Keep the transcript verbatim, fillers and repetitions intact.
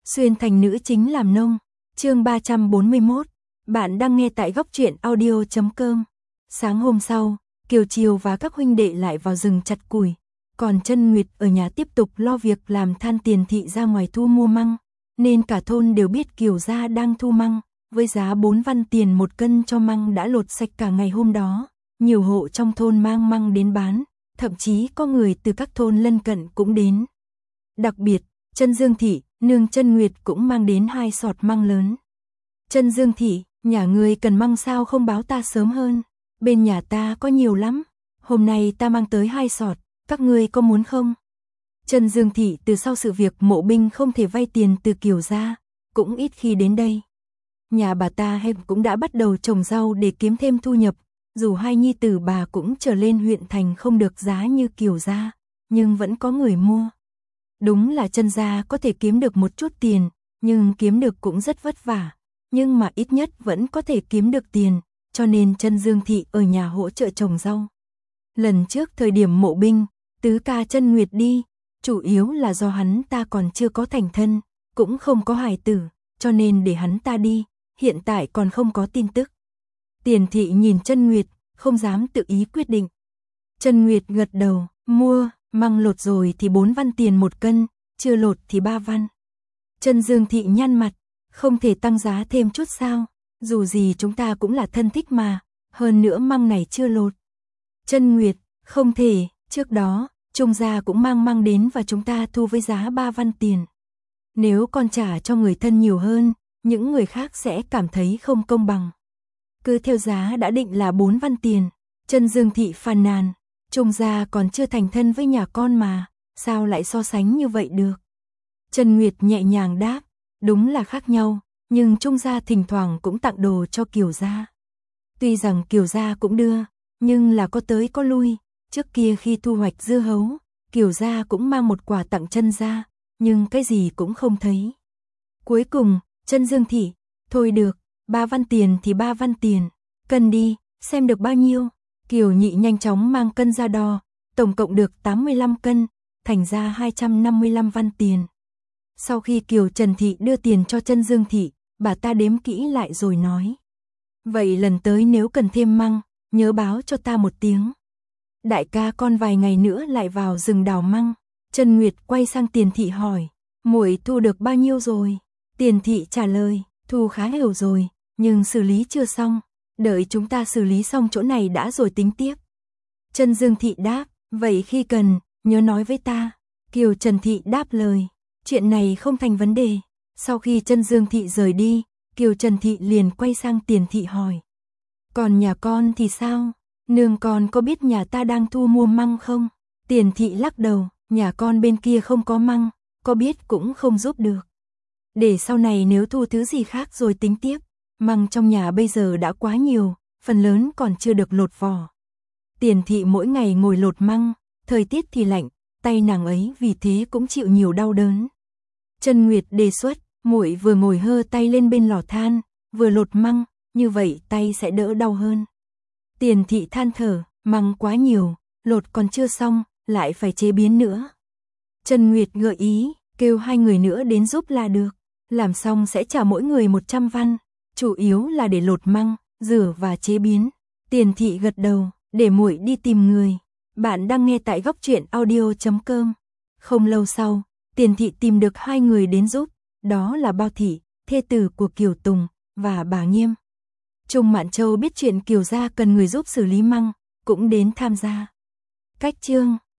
Xuyên thành nữ chính làm nông. Chương ba trăm bốn mươi mốt. Bạn đang nghe tại góc truyện audio chấm com. Sáng hôm sau, Kiều Chiều và các huynh đệ lại vào rừng chặt củi, còn Chân Nguyệt ở nhà tiếp tục lo việc làm than. Tiền thị ra ngoài thu mua măng, nên cả thôn đều biết Kiều gia đang thu măng, với giá bốn văn tiền một cân cho măng đã lột sạch cả ngày hôm đó. Nhiều hộ trong thôn mang măng đến bán, thậm chí có người từ các thôn lân cận cũng đến. Đặc biệt, Chân Dương thị, nương Chân Nguyệt cũng mang đến hai sọt măng lớn. Chân Dương thị, nhà ngươi cần măng sao không báo ta sớm hơn? Bên nhà ta có nhiều lắm, hôm nay ta mang tới hai sọt, các ngươi có muốn không? Chân Dương thị từ sau sự việc Mộ Binh không thể vay tiền từ Kiều gia, cũng ít khi đến đây. Nhà bà ta hay cũng đã bắt đầu trồng rau để kiếm thêm thu nhập, dù hai nhi tử bà cũng trở lên huyện thành không được giá như Kiều gia, nhưng vẫn có người mua. Đúng là Chân gia có thể kiếm được một chút tiền, nhưng kiếm được cũng rất vất vả, nhưng mà ít nhất vẫn có thể kiếm được tiền, cho nên Chân Dương thị ở nhà hỗ trợ trồng rau. Lần trước thời điểm Mộ Binh, tứ ca Chân Nguyệt đi, chủ yếu là do hắn ta còn chưa có thành thân, cũng không có hài tử, cho nên để hắn ta đi, hiện tại còn không có tin tức. Tiền thị nhìn Chân Nguyệt, không dám tự ý quyết định. Chân Nguyệt gật đầu, mua, măng lột rồi thì bốn văn tiền một cân, chưa lột thì ba văn. Chân Dương thị nhăn mặt, không thể tăng giá thêm chút sao, dù gì chúng ta cũng là thân thích mà, hơn nữa măng này chưa lột. Chân Nguyệt, không thể, trước đó, Trung gia cũng mang măng đến và chúng ta thu với giá ba văn tiền. Nếu con trả cho người thân nhiều hơn, những người khác sẽ cảm thấy không công bằng. Cứ theo giá đã định là bốn văn tiền. Chân Dương thị phàn nàn, Trung gia còn chưa thành thân với nhà con mà, sao lại so sánh như vậy được? Chân Nguyệt nhẹ nhàng đáp, đúng là khác nhau, nhưng Trung gia thỉnh thoảng cũng tặng đồ cho Kiều gia. Tuy rằng Kiều gia cũng đưa, nhưng là có tới có lui, trước kia khi thu hoạch dưa hấu, Kiều gia cũng mang một quà tặng Chân gia, nhưng cái gì cũng không thấy. Cuối cùng, Chân Dương thị, thôi được, ba văn tiền thì ba văn tiền, cân đi, xem được bao nhiêu. Kiều nhị nhanh chóng mang cân ra đo, tổng cộng được tám mươi lăm cân, thành ra hai trăm năm mươi lăm văn tiền. Sau khi Kiều Trần thị đưa tiền cho Chân Dương thị, bà ta đếm kỹ lại rồi nói: vậy lần tới nếu cần thêm măng, nhớ báo cho ta một tiếng. Đại ca con vài ngày nữa lại vào rừng đào măng. Chân Nguyệt quay sang Tiền thị hỏi: muội thu được bao nhiêu rồi? Tiền thị trả lời: thu khá nhiều rồi, nhưng xử lý chưa xong, đợi chúng ta xử lý xong chỗ này đã rồi tính tiếp. Chân Dương thị đáp: vậy khi cần, nhớ nói với ta. Kiều Trần thị đáp lời: chuyện này không thành vấn đề. Sau khi Chân Dương thị rời đi, Kiều Trần thị liền quay sang Tiền thị hỏi: còn nhà con thì sao? Nương con có biết nhà ta đang thu mua măng không? Tiền thị lắc đầu: nhà con bên kia không có măng, có biết cũng không giúp được. Để sau này nếu thu thứ gì khác rồi tính tiếp. Măng trong nhà bây giờ đã quá nhiều, phần lớn còn chưa được lột vỏ. Tiền thị mỗi ngày ngồi lột măng, thời tiết thì lạnh, tay nàng ấy vì thế cũng chịu nhiều đau đớn. Chân Nguyệt đề xuất, muội vừa ngồi hơ tay lên bên lò than, vừa lột măng, như vậy tay sẽ đỡ đau hơn. Tiền thị than thở, măng quá nhiều, lột còn chưa xong, lại phải chế biến nữa. Chân Nguyệt gợi ý, kêu hai người nữa đến giúp là được, làm xong sẽ trả mỗi người một trăm văn, chủ yếu là để lột măng, rửa và chế biến. Tiền thị gật đầu, để muội đi tìm người. Bạn đang nghe tại góc truyện audio chấm com. Không lâu sau, Tiền thị tìm được hai người đến giúp, đó là Bao thị, thê tử của Kiều Tùng, và bà Nghiêm. Trung Mạn Châu biết chuyện Kiều gia cần người giúp xử lý măng, cũng đến tham gia. Cách chương